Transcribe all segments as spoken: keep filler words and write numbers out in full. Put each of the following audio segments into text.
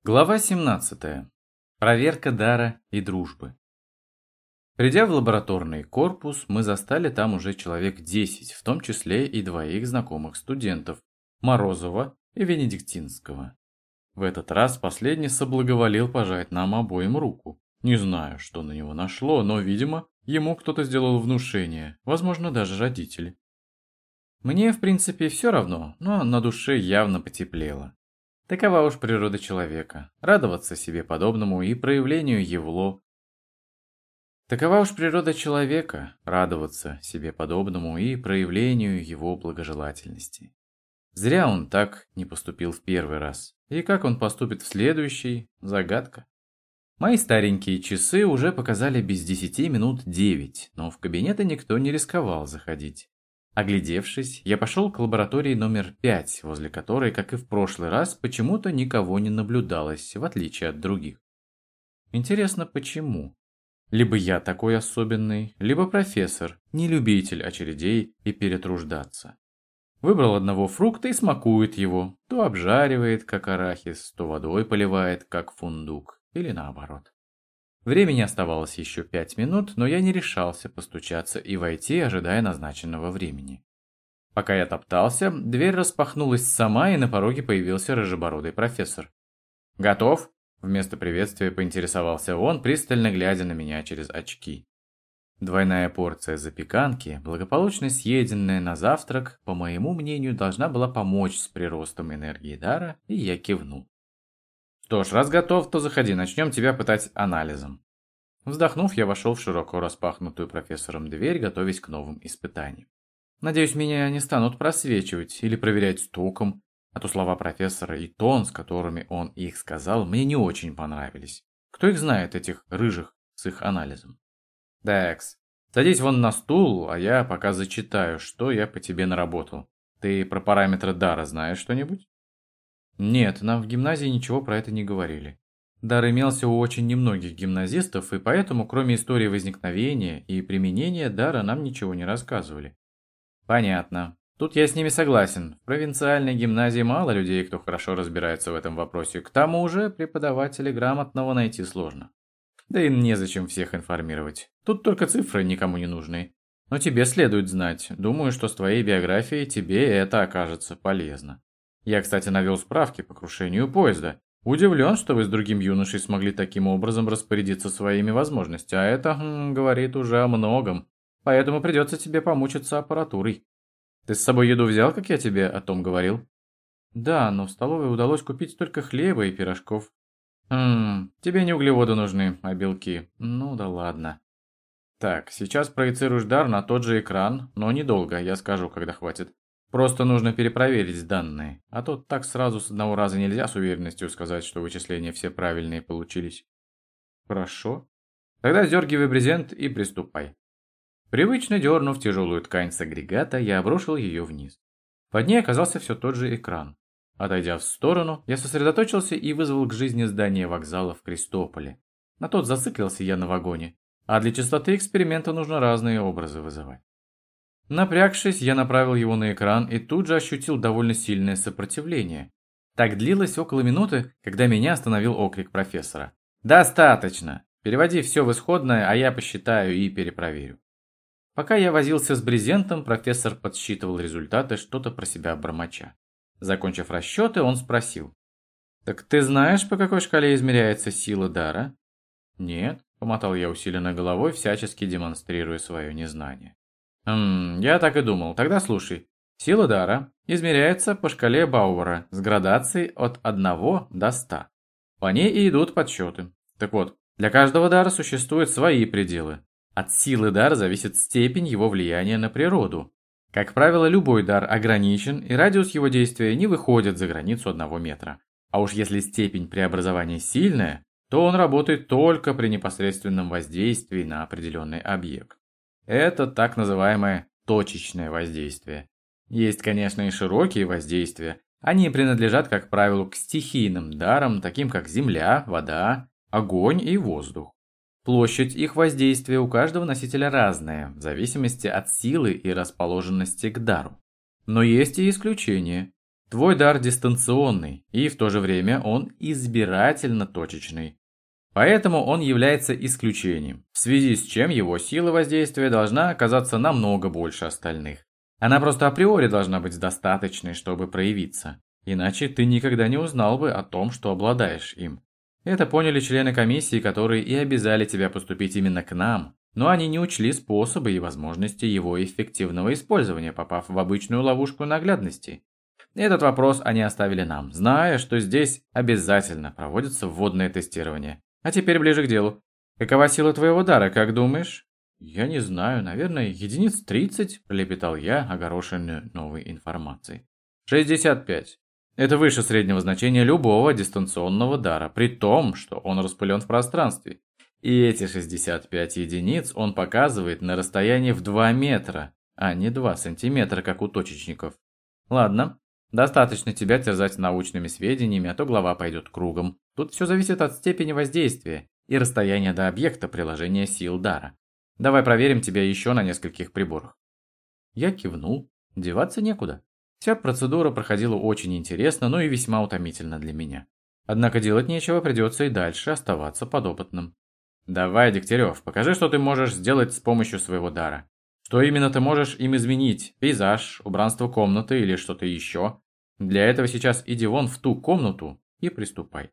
Глава семнадцатая. Проверка дара и дружбы. Придя в лабораторный корпус, мы застали там уже человек десять, в том числе и двоих знакомых студентов – Морозова и Венедиктинского. В этот раз последний соблаговолил пожать нам обоим руку. Не знаю, что на него нашло, но, видимо, ему кто-то сделал внушение, возможно, даже родители. Мне, в принципе, все равно, но на душе явно потеплело. Такова уж природа человека – радоваться себе подобному и проявлению его. Такова уж природа человека – радоваться себе подобному и проявлению его благожелательности. Зря он так не поступил в первый раз. И как он поступит в следующий – загадка. Мои старенькие часы уже показали без десяти минут девять, но в кабинеты никто не рисковал заходить. Оглядевшись, я пошел к лаборатории номер пять, возле которой, как и в прошлый раз, почему-то никого не наблюдалось, в отличие от других. Интересно, почему? Либо я такой особенный, либо профессор, не любитель очередей и перетруждаться. Выбрал одного фрукта и смакует его, то обжаривает, как арахис, то водой поливает, как фундук, или наоборот. Времени оставалось еще пять минут, но я не решался постучаться и войти, ожидая назначенного времени. Пока я топтался, дверь распахнулась сама, и на пороге появился рыжебородый профессор. «Готов?» – вместо приветствия поинтересовался он, пристально глядя на меня через очки. Двойная порция запеканки, благополучно съеденная на завтрак, по моему мнению, должна была помочь с приростом энергии дара, и я кивнул. «Что ж, раз готов, то заходи, начнем тебя пытать анализом». Вздохнув, я вошел в широко распахнутую профессором дверь, готовясь к новым испытаниям. Надеюсь, меня не станут просвечивать или проверять током, а то слова профессора и тон, с которыми он их сказал, мне не очень понравились. Кто их знает, этих рыжих, с их анализом? Дакс, садись вон на стул, а я пока зачитаю, что я по тебе наработал. Ты про параметры дара знаешь что-нибудь? Нет, нам в гимназии ничего про это не говорили. Дар имелся у очень немногих гимназистов, и поэтому, кроме истории возникновения и применения дара, нам ничего не рассказывали. Понятно. Тут я с ними согласен. В провинциальной гимназии мало людей, кто хорошо разбирается в этом вопросе. К тому же преподавателя грамотного найти сложно. Да и незачем всех информировать. Тут только цифры никому не нужны. Но тебе следует знать. Думаю, что с твоей биографией тебе это окажется полезно. Я, кстати, навел справки по крушению поезда. Удивлен, что вы с другим юношей смогли таким образом распорядиться своими возможностями, а это хм, говорит уже о многом. Поэтому придется тебе помучиться аппаратурой. Ты с собой еду взял, как я тебе о том говорил? Да, но в столовой удалось купить только хлеба и пирожков. Хм, тебе не углеводы нужны, а белки. Ну да ладно. Так, сейчас проецируешь дар на тот же экран, но недолго, я скажу, когда хватит. Просто нужно перепроверить данные, а то так сразу с одного раза нельзя с уверенностью сказать, что вычисления все правильные получились. Хорошо. Тогда сдергивай брезент и приступай. Привычно дернув тяжелую ткань с агрегата, я обрушил ее вниз. Под ней оказался все тот же экран. Отойдя в сторону, я сосредоточился и вызвал к жизни здание вокзала в Крестополе. На тот зациклился я на вагоне, а для частоты эксперимента нужно разные образы вызывать. Напрягшись, я направил его на экран и тут же ощутил довольно сильное сопротивление. Так длилось около минуты, когда меня остановил окрик профессора. «Достаточно! Переводи все в исходное, а я посчитаю и перепроверю». Пока я возился с брезентом, профессор подсчитывал результаты, что-то про себя бормоча. Закончив расчеты, он спросил. «Так ты знаешь, по какой шкале измеряется сила дара?» «Нет», — помотал я усиленно головой, всячески демонстрируя свое незнание. «Хм, я так и думал. Тогда слушай. Сила дара измеряется по шкале Бауэра с градацией от одного до ста. По ней и идут подсчеты. Так вот, для каждого дара существуют свои пределы. От силы дара зависит степень его влияния на природу. Как правило, любой дар ограничен, и радиус его действия не выходит за границу одного метра. А уж если степень преобразования сильная, то он работает только при непосредственном воздействии на определенный объект. Это так называемое точечное воздействие. Есть, конечно, и широкие воздействия. Они принадлежат, как правило, к стихийным дарам, таким как земля, вода, огонь и воздух. Площадь их воздействия у каждого носителя разная, в зависимости от силы и расположенности к дару. Но есть и исключения. Твой дар дистанционный, и в то же время он избирательно точечный. Поэтому он является исключением, в связи с чем его сила воздействия должна оказаться намного больше остальных. Она просто априори должна быть достаточной, чтобы проявиться. Иначе ты никогда не узнал бы о том, что обладаешь им. Это поняли члены комиссии, которые и обязали тебя поступить именно к нам, но они не учли способы и возможности его эффективного использования, попав в обычную ловушку наглядности. Этот вопрос они оставили нам, зная, что здесь обязательно проводится вводное тестирование. А теперь ближе к делу. Какова сила твоего дара, как думаешь? Я не знаю, наверное, единиц тридцать, пролепетал я, огорошенный новой информацией. шестьдесят пять. Это выше среднего значения любого дистанционного дара, при том, что он распылен в пространстве. И эти шестьдесят пять единиц он показывает на расстоянии в два метра, а не два сантиметра, как у точечников. Ладно, достаточно тебя терзать научными сведениями, а то голова пойдет кругом. Тут все зависит от степени воздействия и расстояния до объекта приложения сил дара. Давай проверим тебя еще на нескольких приборах. Я кивнул, деваться некуда. Вся процедура проходила очень интересно, но и весьма утомительно для меня. Однако делать нечего, придется и дальше оставаться подопытным. Давай, Дегтярев, покажи, что ты можешь сделать с помощью своего дара. Что именно ты можешь им изменить? Пейзаж, убранство комнаты или что-то еще? Для этого сейчас иди вон в ту комнату и приступай.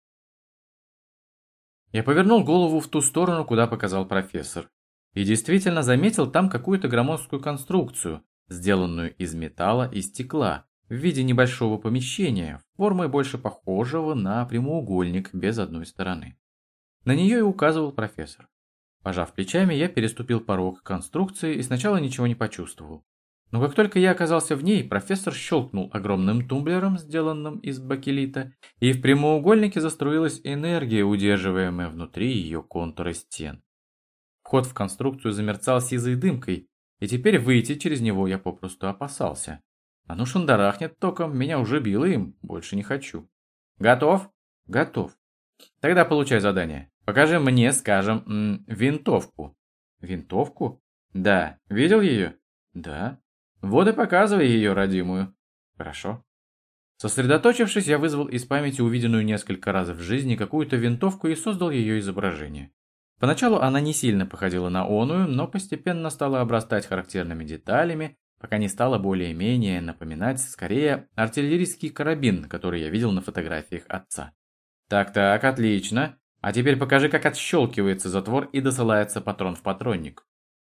Я повернул голову в ту сторону, куда показал профессор. И действительно заметил там какую-то громоздкую конструкцию, сделанную из металла и стекла, в виде небольшого помещения, формой больше похожего на прямоугольник без одной стороны. На нее и указывал профессор. Пожав плечами, я переступил порог конструкции и сначала ничего не почувствовал. Но как только я оказался в ней, профессор щелкнул огромным тумблером, сделанным из бакелита, и в прямоугольнике заструилась энергия, удерживаемая внутри ее контура стен. Вход в конструкцию замерцал сизой дымкой, и теперь выйти через него я попросту опасался. А ну шандарахнет током, меня уже било им, больше не хочу. Готов? Готов. Тогда получай задание. Покажи мне, скажем, м, винтовку. Винтовку? Да. Видел ее? Да. Вот и показывай ее родимую. Хорошо. Сосредоточившись, я вызвал из памяти увиденную несколько раз в жизни какую-то винтовку и создал ее изображение. Поначалу она не сильно походила на оную, но постепенно стала обрастать характерными деталями, пока не стала более-менее напоминать, скорее, артиллерийский карабин, который я видел на фотографиях отца. Так-так, отлично. А теперь покажи, как отщелкивается затвор и досылается патрон в патронник.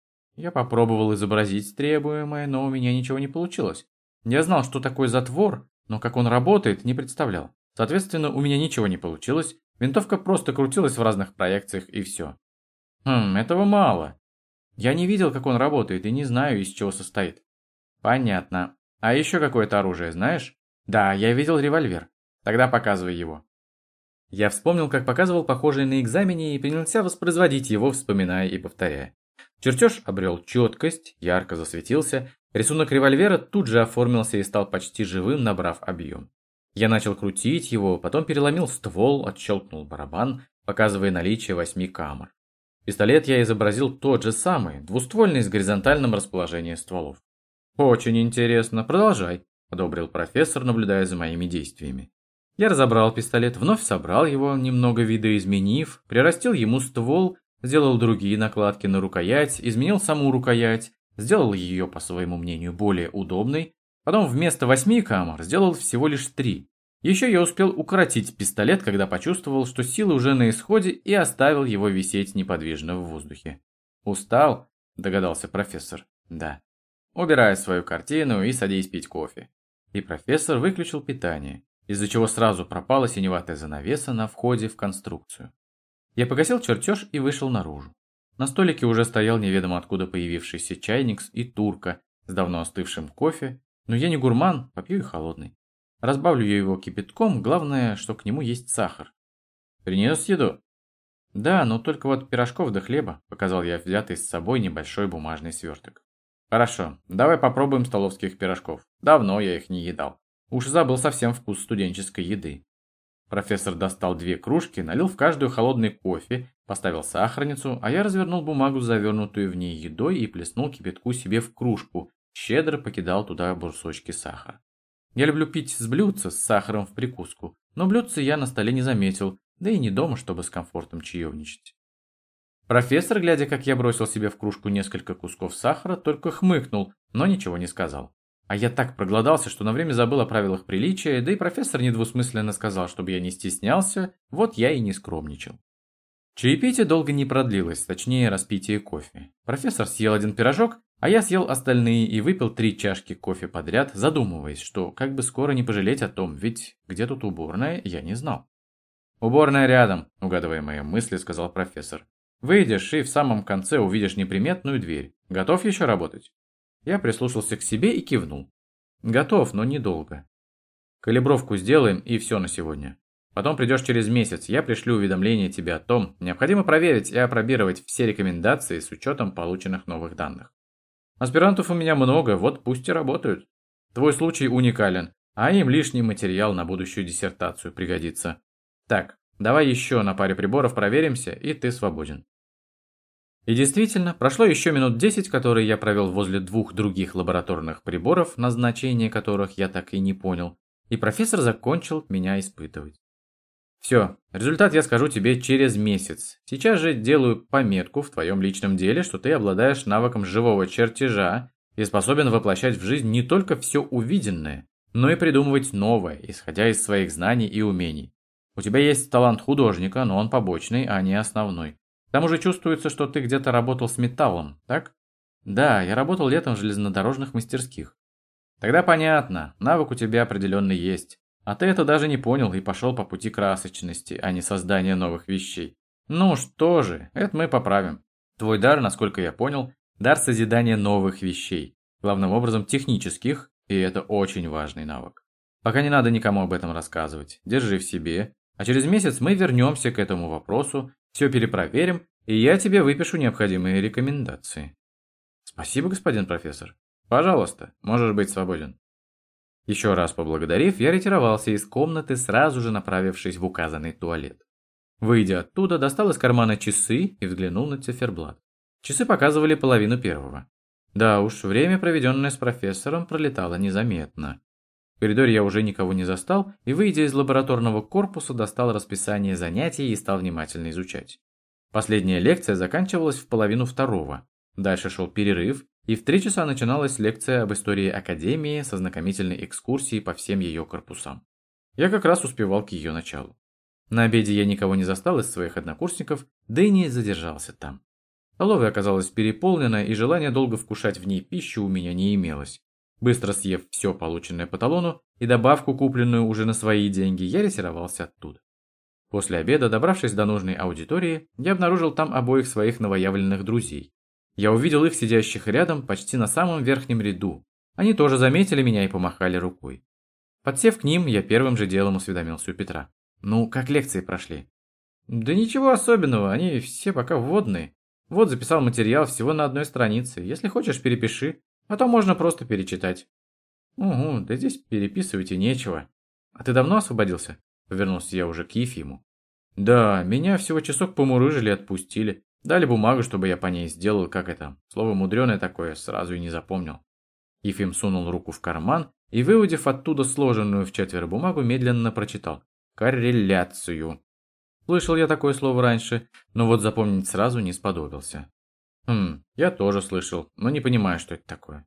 Я попробовал изобразить требуемое, но у меня ничего не получилось. Я знал, что такое затвор, но как он работает, не представлял. Соответственно, у меня ничего не получилось, винтовка просто крутилась в разных проекциях и все. Хм, этого мало. Я не видел, как он работает, и не знаю, из чего состоит. Понятно. А еще какое-то оружие, знаешь? Да, я видел револьвер. Тогда показывай его. Я вспомнил, как показывал похожий на экзамене, и принялся воспроизводить его, вспоминая и повторяя. Чертеж обрел четкость, ярко засветился, рисунок револьвера тут же оформился и стал почти живым, набрав объем. Я начал крутить его, потом переломил ствол, отщелкнул барабан, показывая наличие восьми камер. Пистолет я изобразил тот же самый, двуствольный с горизонтальным расположением стволов. «Очень интересно, продолжай», – одобрил профессор, наблюдая за моими действиями. Я разобрал пистолет, вновь собрал его, немного видоизменив, прирастил ему ствол, сделал другие накладки на рукоять, изменил саму рукоять, сделал ее, по своему мнению, более удобной, потом вместо восьми камер сделал всего лишь три. Еще я успел укоротить пистолет, когда почувствовал, что силы уже на исходе, и оставил его висеть неподвижно в воздухе. «Устал?» – догадался профессор. «Да». «Убирай свою картину и садись пить кофе». И профессор выключил питание, из-за чего сразу пропала синеватая занавеса на входе в конструкцию. Я погасил чертеж и вышел наружу. На столике уже стоял неведомо откуда появившийся чайник и турка с давно остывшим кофе, но я не гурман, попью и холодный. Разбавлю я его кипятком, главное, что к нему есть сахар. «Принес еду?» «Да, но только вот пирожков да хлеба», показал я взятый с собой небольшой бумажный сверток. «Хорошо, давай попробуем столовских пирожков. Давно я их не едал. Уж забыл совсем вкус студенческой еды». Профессор достал две кружки, налил в каждую холодный кофе, поставил сахарницу, а я развернул бумагу, завернутую в ней едой, и плеснул кипятку себе в кружку, щедро покидал туда брусочки сахара. Я люблю пить с блюдца с сахаром в прикуску, но блюдца я на столе не заметил, да и не дома, чтобы с комфортом чаевничать. Профессор, глядя, как я бросил себе в кружку несколько кусков сахара, только хмыкнул, но ничего не сказал. А я так проголодался, что на время забыл о правилах приличия, да и профессор недвусмысленно сказал, чтобы я не стеснялся, вот я и не скромничал. Чаепитие долго не продлилось, точнее распитие кофе. Профессор съел один пирожок, а я съел остальные и выпил три чашки кофе подряд, задумываясь, что как бы скоро не пожалеть о том, ведь где тут уборная, я не знал. «Уборная рядом», – угадывая мои мысли, сказал профессор. «Выйдешь и в самом конце увидишь неприметную дверь. Готов еще работать?» Я прислушался к себе и кивнул. «Готов, но недолго. Калибровку сделаем и все на сегодня. Потом придешь через месяц, я пришлю уведомление тебе о том, необходимо проверить и опробировать все рекомендации с учетом полученных новых данных. Аспирантов у меня много, вот пусть и работают. Твой случай уникален, а им лишний материал на будущую диссертацию пригодится. Так, давай еще на паре приборов проверимся, и ты свободен». И действительно, прошло еще минут десять, которые я провел возле двух других лабораторных приборов, назначение которых я так и не понял, и профессор закончил меня испытывать. «Все, результат я скажу тебе через месяц. Сейчас же делаю пометку в твоем личном деле, что ты обладаешь навыком живого чертежа и способен воплощать в жизнь не только все увиденное, но и придумывать новое, исходя из своих знаний и умений. У тебя есть талант художника, но он побочный, а не основной. К тому же чувствуется, что ты где-то работал с металлом, так?» «Да, я работал летом в железнодорожных мастерских». «Тогда понятно, навык у тебя определенно есть. А ты это даже не понял и пошел по пути красочности, а не создания новых вещей. Ну что же, это мы поправим. Твой дар, насколько я понял, дар созидания новых вещей, главным образом технических, и это очень важный навык. Пока не надо никому об этом рассказывать, держи в себе, а через месяц мы вернемся к этому вопросу, все перепроверим, и я тебе выпишу необходимые рекомендации». «Спасибо, господин профессор. Пожалуйста, можешь быть свободен». Еще раз поблагодарив, я ретировался из комнаты, сразу же направившись в указанный туалет. Выйдя оттуда, достал из кармана часы и взглянул на циферблат. Часы показывали половину первого. Да уж, время, проведенное с профессором, пролетало незаметно. В коридоре я уже никого не застал, и, выйдя из лабораторного корпуса, достал расписание занятий и стал внимательно изучать. Последняя лекция заканчивалась в половину второго. Дальше шел перерыв, и в три часа начиналась лекция об истории Академии со знакомительной экскурсией по всем ее корпусам. Я как раз успевал к ее началу. На обеде я никого не застал из своих однокурсников, да и не задержался там. Столовая оказалась переполнена, и желания долго вкушать в ней пищу у меня не имелось. Быстро съев все полученное по талону и добавку, купленную уже на свои деньги, я ретировался оттуда. После обеда, добравшись до нужной аудитории, я обнаружил там обоих своих новоявленных друзей. Я увидел их сидящих рядом почти на самом верхнем ряду. Они тоже заметили меня и помахали рукой. Подсев к ним, я первым же делом осведомился у Петра. «Ну, как лекции прошли?» «Да ничего особенного, они все пока вводные. Вот записал материал всего на одной странице. Если хочешь, перепиши, а то можно просто перечитать». «Угу, да здесь переписывать и нечего. А ты давно освободился?» Повернулся я уже к Ефиму. «Да, меня всего часок помурыжили и отпустили. Дали бумагу, чтобы я по ней сделал, как это, слово мудреное такое, сразу и не запомнил». Ефим сунул руку в карман и, выудив оттуда сложенную в четверо бумагу, медленно прочитал. «Корреляцию». Слышал я такое слово раньше, но вот запомнить сразу не сподобился. «Хм, я тоже слышал, но не понимаю, что это такое».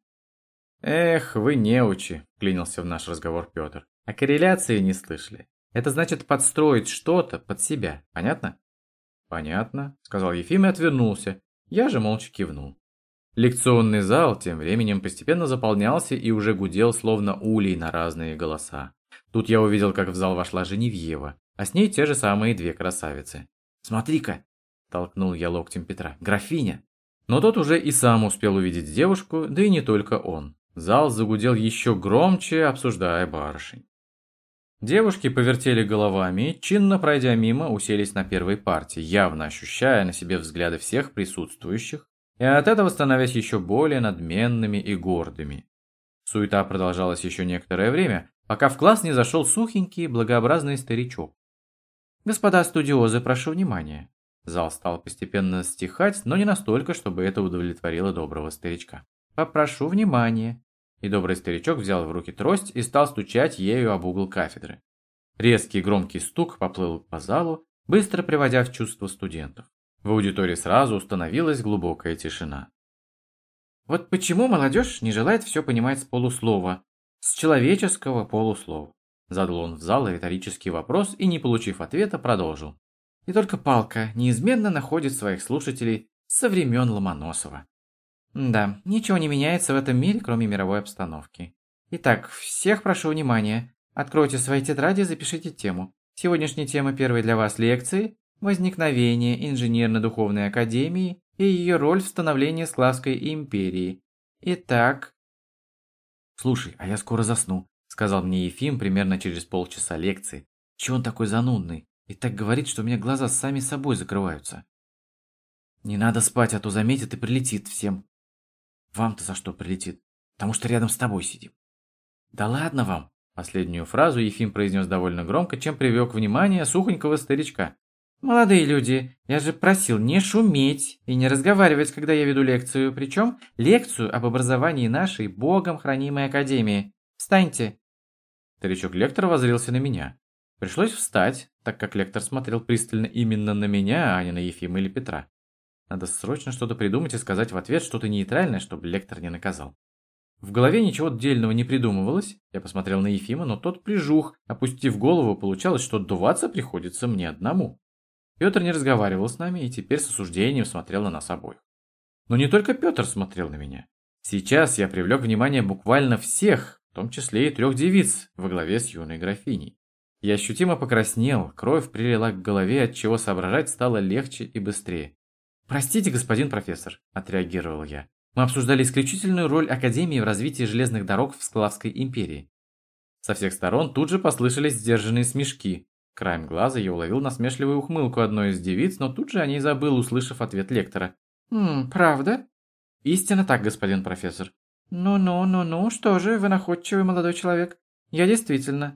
«Эх, вы неучи», – вклинился в наш разговор Петр. «А корреляции не слышали. Это значит подстроить что-то под себя, понятно?» «Понятно», – сказал Ефим и отвернулся. Я же молча кивнул. Лекционный зал тем временем постепенно заполнялся и уже гудел, словно улей, на разные голоса. Тут я увидел, как в зал вошла Женевьева, а с ней те же самые две красавицы. «Смотри-ка!» – толкнул я локтем Петра. «Графиня!» Но тот уже и сам успел увидеть девушку, да и не только он. Зал загудел еще громче, обсуждая барышень. Девушки повертели головами, чинно пройдя мимо, уселись на первой парте, явно ощущая на себе взгляды всех присутствующих, и от этого становясь еще более надменными и гордыми. Суета продолжалась еще некоторое время, пока в класс не зашел сухенький, благообразный старичок. «Господа студиозы, прошу внимания». Зал стал постепенно стихать, но не настолько, чтобы это удовлетворило доброго старичка. «Попрошу внимания. и добрый старичок взял в руки трость и стал стучать ею об угол кафедры. Резкий громкий стук поплыл по залу, быстро приводя в чувство студентов. В аудитории сразу установилась глубокая тишина. Вот почему молодежь не желает все понимать с полуслова, с человеческого полуслова? Задал он в зал риторический вопрос и, не получив ответа, продолжил. И только палка неизменно находит своих слушателей со времен Ломоносова. Да, ничего не меняется в этом мире, кроме мировой обстановки. Итак, всех прошу внимания. Откройте свои тетради и запишите тему. Сегодняшняя тема первой для вас лекции – возникновение инженерно-духовной академии и ее роль в становлении Славской империи. Итак... «Слушай, а я скоро засну», – сказал мне Ефим примерно через полчаса лекции. «Чего он такой занудный? И так говорит, что у меня глаза сами собой закрываются». «Не надо спать, а то заметит и прилетит всем». «Вам-то за что прилетит? Потому что рядом с тобой сидим». «Да ладно вам!» Последнюю фразу Ефим произнес довольно громко, чем привлек внимание сухонького старичка. «Молодые люди, я же просил не шуметь и не разговаривать, когда я веду лекцию, причем лекцию об образовании нашей богом хранимой академии. Встаньте!» Старичок-лектор воззрился на меня. Пришлось встать, так как лектор смотрел пристально именно на меня, а не на Ефима или Петра. Надо срочно что-то придумать и сказать в ответ что-то нейтральное, чтобы лектор не наказал. В голове ничего дельного не придумывалось. Я посмотрел на Ефима, но тот прижух. Опустив голову, получалось, что отдуваться приходится мне одному. Петр не разговаривал с нами и теперь с осуждением смотрел на нас обоих. Но не только Петр смотрел на меня. Сейчас я привлек внимание буквально всех, в том числе и трех девиц во главе с юной графиней. Я ощутимо покраснел, кровь прилила к голове, отчего соображать стало легче и быстрее. «Простите, господин профессор», – отреагировал я. «Мы обсуждали исключительную роль Академии в развитии железных дорог в Славской империи». Со всех сторон тут же послышались сдержанные смешки. Краем глаза я уловил насмешливую ухмылку одной из девиц, но тут же о ней забыл, услышав ответ лектора. «Хм, правда?» «Истинно так, господин профессор». «Ну-ну, ну-ну, что же, вы находчивый молодой человек. Я действительно...»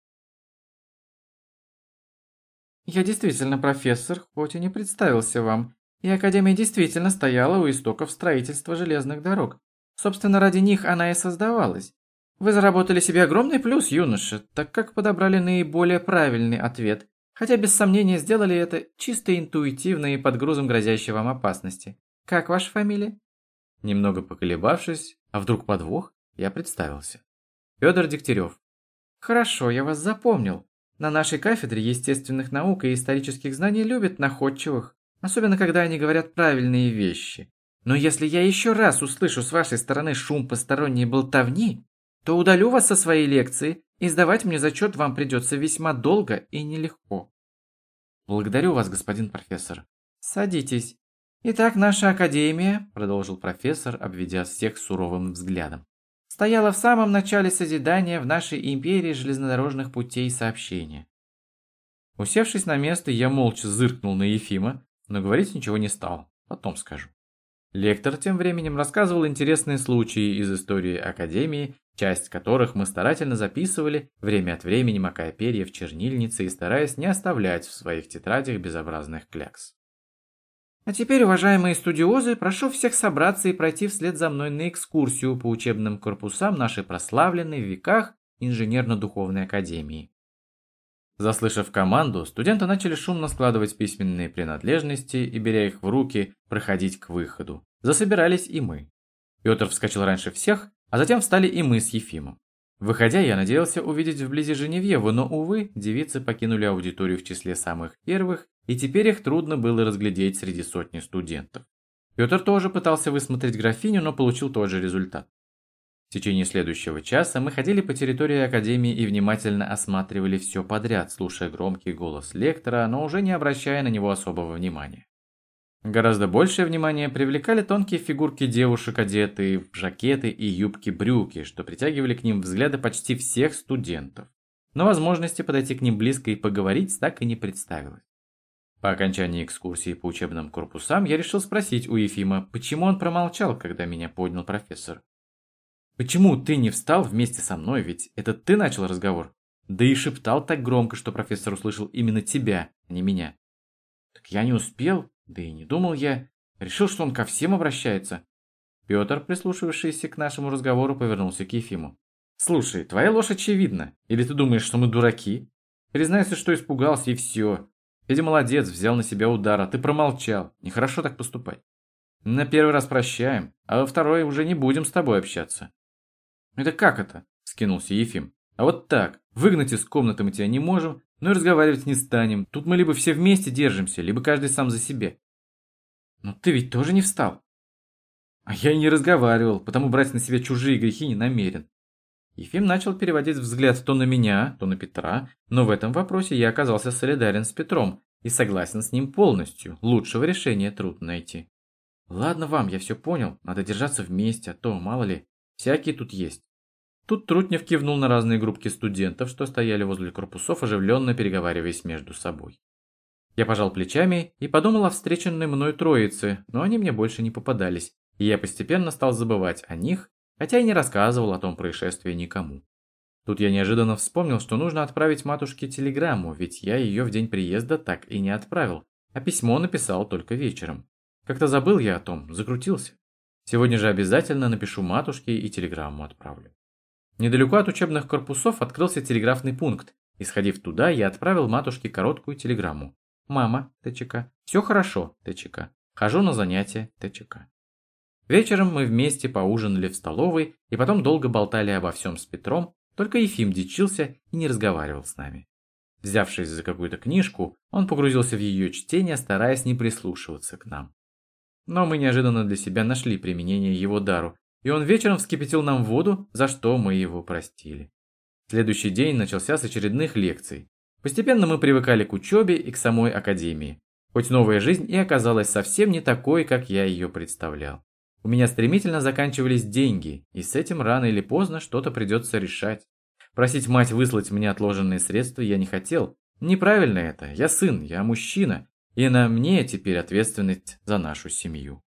«Я действительно профессор, хоть и не представился вам. И Академия действительно стояла у истоков строительства железных дорог. Собственно, ради них она и создавалась. Вы заработали себе огромный плюс, юноша, так как подобрали наиболее правильный ответ, хотя без сомнения сделали это чисто интуитивно и под грузом грозящей вам опасности. Как ваша фамилия?» Немного поколебавшись, а вдруг подвох, я представился. Федор Дегтярев. «Хорошо, я вас запомнил. На нашей кафедре естественных наук и исторических знаний любят находчивых. Особенно, когда они говорят правильные вещи. Но если я еще раз услышу с вашей стороны шум посторонней болтовни, то удалю вас со своей лекции, и сдавать мне зачет вам придется весьма долго и нелегко». «Благодарю вас, господин профессор». «Садитесь. Итак, наша академия», – продолжил профессор, обведя всех суровым взглядом, «стояла в самом начале созидания в нашей империи железнодорожных путей сообщения». Усевшись на место, я молча зыркнул на Ефима, но говорить ничего не стал, потом скажу. Лектор тем временем рассказывал интересные случаи из истории Академии, часть которых мы старательно записывали, время от времени макая перья в чернильнице и стараясь не оставлять в своих тетрадях безобразных клякс. «А теперь, уважаемые студиозы, прошу всех собраться и пройти вслед за мной на экскурсию по учебным корпусам нашей прославленной в веках инженерно-духовной академии». Заслышав команду, студенты начали шумно складывать письменные принадлежности и, беря их в руки, проходить к выходу. Засобирались и мы. Петр вскочил раньше всех, а затем встали и мы с Ефимом. Выходя, я надеялся увидеть вблизи Женевьеву, но, увы, девицы покинули аудиторию в числе самых первых, и теперь их трудно было разглядеть среди сотни студентов. Петр тоже пытался высмотреть графиню, но получил тот же результат. В течение следующего часа мы ходили по территории Академии и внимательно осматривали все подряд, слушая громкий голос лектора, но уже не обращая на него особого внимания. Гораздо большее внимание привлекали тонкие фигурки девушек, одетые в жакеты и юбки-брюки, что притягивали к ним взгляды почти всех студентов. Но возможности подойти к ним близко и поговорить так и не представилось. По окончании экскурсии по учебным корпусам я решил спросить у Ефима, почему он промолчал, когда меня поднял профессор. «Почему ты не встал вместе со мной, ведь это ты начал разговор?» Да и шептал так громко, что профессор услышал именно тебя, а не меня. «Так я не успел, да и не думал я. Решил, что он ко всем обращается». Петр, прислушивавшийся к нашему разговору, повернулся к Ефиму. «Слушай, твоя ложь очевидна. Или ты думаешь, что мы дураки? Признайся, что испугался, и все. Федя молодец, взял на себя удар, а ты промолчал. Нехорошо так поступать. На первый раз прощаем, а во второй уже не будем с тобой общаться». «Это как это?» – скинулся Ефим. «А вот так. Выгнать из комнаты мы тебя не можем, но и разговаривать не станем. Тут мы либо все вместе держимся, либо каждый сам за себя». «Но ты ведь тоже не встал». «А я и не разговаривал, потому брать на себя чужие грехи не намерен». Ефим начал переводить взгляд то на меня, то на Петра, но в этом вопросе я оказался солидарен с Петром и согласен с ним полностью. Лучшего решения трудно найти. «Ладно вам, я все понял, надо держаться вместе, а то, мало ли, всякие тут есть». Тут Трутнев кивнул на разные группки студентов, что стояли возле корпусов, оживленно переговариваясь между собой. Я пожал плечами и подумал о встреченной мной троице, но они мне больше не попадались, и я постепенно стал забывать о них, хотя и не рассказывал о том происшествии никому. Тут я неожиданно вспомнил, что нужно отправить матушке телеграмму, ведь я ее в день приезда так и не отправил, а письмо написал только вечером. Как-то забыл я о том, закрутился. Сегодня же обязательно напишу матушке и телеграмму отправлю. Недалеко от учебных корпусов открылся телеграфный пункт, и сходив туда, я отправил матушке короткую телеграмму. «Мама, ТЧК, все хорошо, ТЧК, хожу на занятия, ТЧК». Вечером мы вместе поужинали в столовой и потом долго болтали обо всем с Петром, только Ефим дичился и не разговаривал с нами. Взявшись за какую-то книжку, он погрузился в ее чтение, стараясь не прислушиваться к нам. Но мы неожиданно для себя нашли применение его дару, и он вечером вскипятил нам воду, за что мы его простили. Следующий день начался с очередных лекций. Постепенно мы привыкали к учебе и к самой академии, хоть новая жизнь и оказалась совсем не такой, как я ее представлял. У меня стремительно заканчивались деньги, и с этим рано или поздно что-то придется решать. Просить мать выслать мне отложенные средства я не хотел. Неправильно это, я сын, я мужчина, и на мне теперь ответственность за нашу семью.